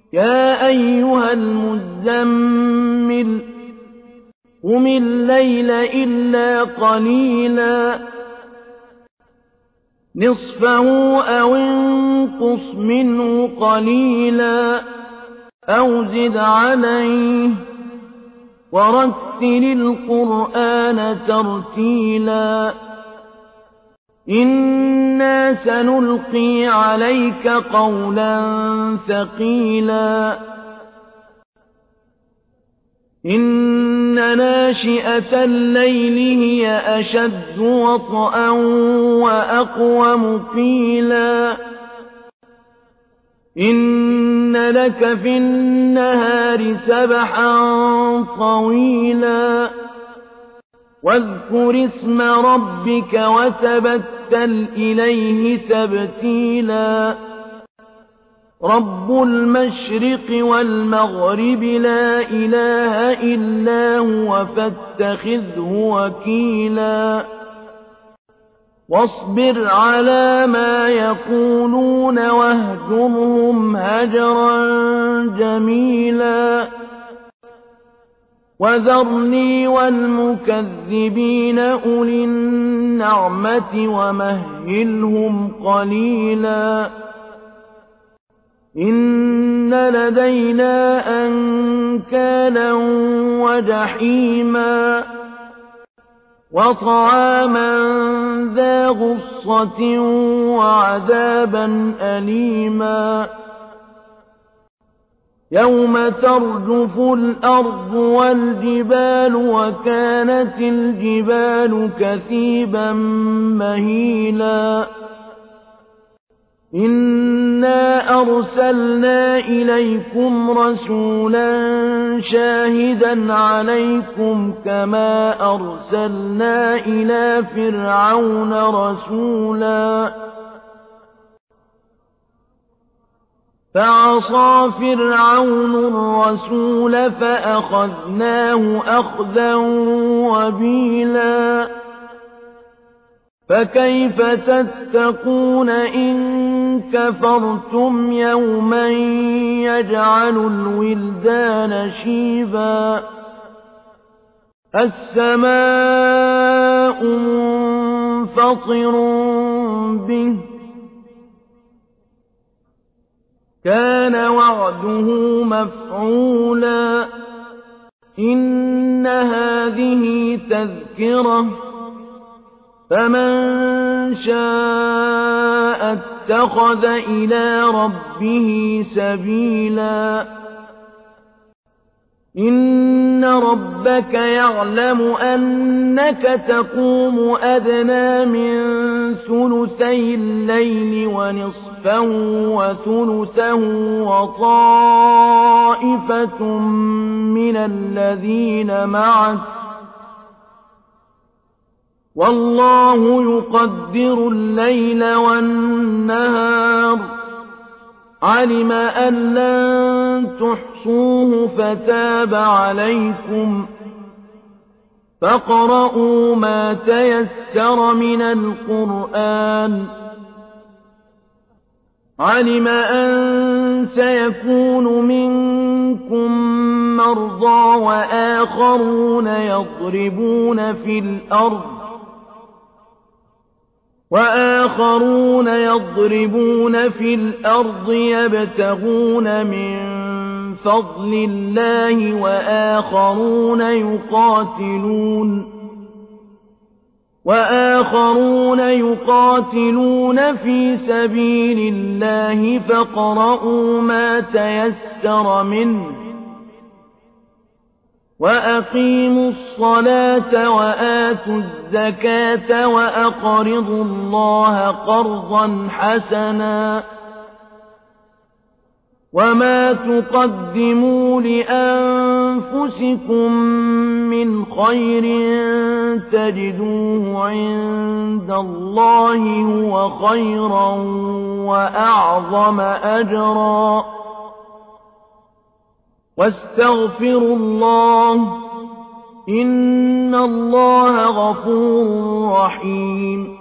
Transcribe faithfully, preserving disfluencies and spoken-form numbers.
يَا أَيُّهَا الْمُزَّمِّلُ قُمِ اللَّيْلَ إِلَّا قَلِيلًا نِّصْفَهُ أَوِ انقُصْ مِنْهُ قَلِيلًا أَوْ زِدْ عَلَيْهِ وَرَتِّلِ الْقُرْآنَ تَرْتِيلًا إِنَّا سَنُلْقِي عَلَيْكَ قَوْلًا ثَقِيلًا إِنَّ نَاشِئَةَ اللَّيْلِ هِيَ أَشَدُّ وَطْئًا وَأَقْوَمُ قِيلًا إِنَّ لَكَ فِي النَّهَارِ سَبْحًا طَوِيلًا وَاذْكُرِ اسْمَ رَبِّكَ وَتَبَتَّلْ إِلَيْهِ تَبْتِيلًا رَبُّ الْمَشْرِقِ وَالْمَغْرِبِ لَا إِلَٰهَ إِلَّا هُوَ فَاتَّخِذْهُ وَكِيلًا وَاصْبِرْ عَلَىٰ مَا يَقُولُونَ وَاهْجُرْهُمْ هَجْرًا جَمِيلًا وَذَرْنِي وَالْمُكَذِّبِينَ أُولِي النَّعْمَةِ وَمَهِّلْهُمْ قَلِيلًا إِنَّ لَدَيْنَا أَنكَالًا وَجَحِيمًا وَطَعَامًا ذَا غُصَّةٍ وَعَذَابًا أَلِيمًا يَوْمَ تَرْجُفُ الْأَرْضُ وَالْجِبَالُ وَكَانَتِ الْجِبَالُ كَثِيبًا مَّهِيلًا إِنَّا أَرْسَلْنَا إِلَيْكُمْ رَسُولًا شَاهِدًا عَلَيْكُمْ كَمَا أَرْسَلْنَا إِلَىٰ فِرْعَوْنَ رَسُولًا فَعَصَىٰ فِرْعَوْنُ الرَّسُولَ فَأَخَذْنَاهُ أَخْذًا وَبِيلًا فَكَيْفَ تَتَّقُونَ إِن كَفَرْتُمْ يَوْمًا يَجْعَلُ الْوِلْدَانَ شِيبًا السَّمَاءُ مُنفَطِرٌ بِهِ كَانَ وَعْدُهُ مَفْعُولًا إِنَّ هَٰذِهِ تَذْكِرَةٌ فَمَن شَاءَ اتَّخَذَ إِلَىٰ رَبِّهِ سَبِيلًا إِنَّ رَبَّكَ يَعْلَمُ أَنَّكَ تَقُومُ أَدْنَىٰ مِن ثُلُثَيِ اللَّيْلِ وَنِصْفَهُ وَثُلُثَهُ وَطَائِفَةٌ مِّنَ الَّذِينَ مَعَكَ ۚ وَاللَّهُ يُقَدِّرُ اللَّيْلَ وَالنَّهَارَ ۚ عَلِمَ أَن لَّن تُحْصُوهُ فَتَابَ عَلَيْكُمْ ۖ فَاقْرَءُوا مَا تَيَسَّرَ مِنَ الْقُرْآنِ ۚ عَلِمَ أَن سَيَكُونُ مِنكُم مَّرْضَىٰ وَآخَرُونَ يَضْرِبُونَ فِي الْأَرْضِ وآخرون يضربون في الأرض يبتغون من فضل الله وآخرون يقاتلون وآخرون يقاتلون في سبيل الله فاقرؤوا ما تيسر منه وَأَقِيمُوا الصَّلَاةَ وَآتُوا الزَّكَاةَ وَأَقْرِضُوا اللَّهَ قَرْضًا حَسَنًا ۚ وَمَا تُقَدِّمُوا لِأَنفُسِكُم مِّنْ خَيْرٍ تَجِدُوهُ عِندَ اللَّهِ هُوَ خَيْرًا وَأَعْظَمَ أَجْرًا ۚ وَاسْتَغْفِرُوا اللَّهَ ۖ إِنَّ اللَّهَ غَفُورٌ رَّحِيمٌ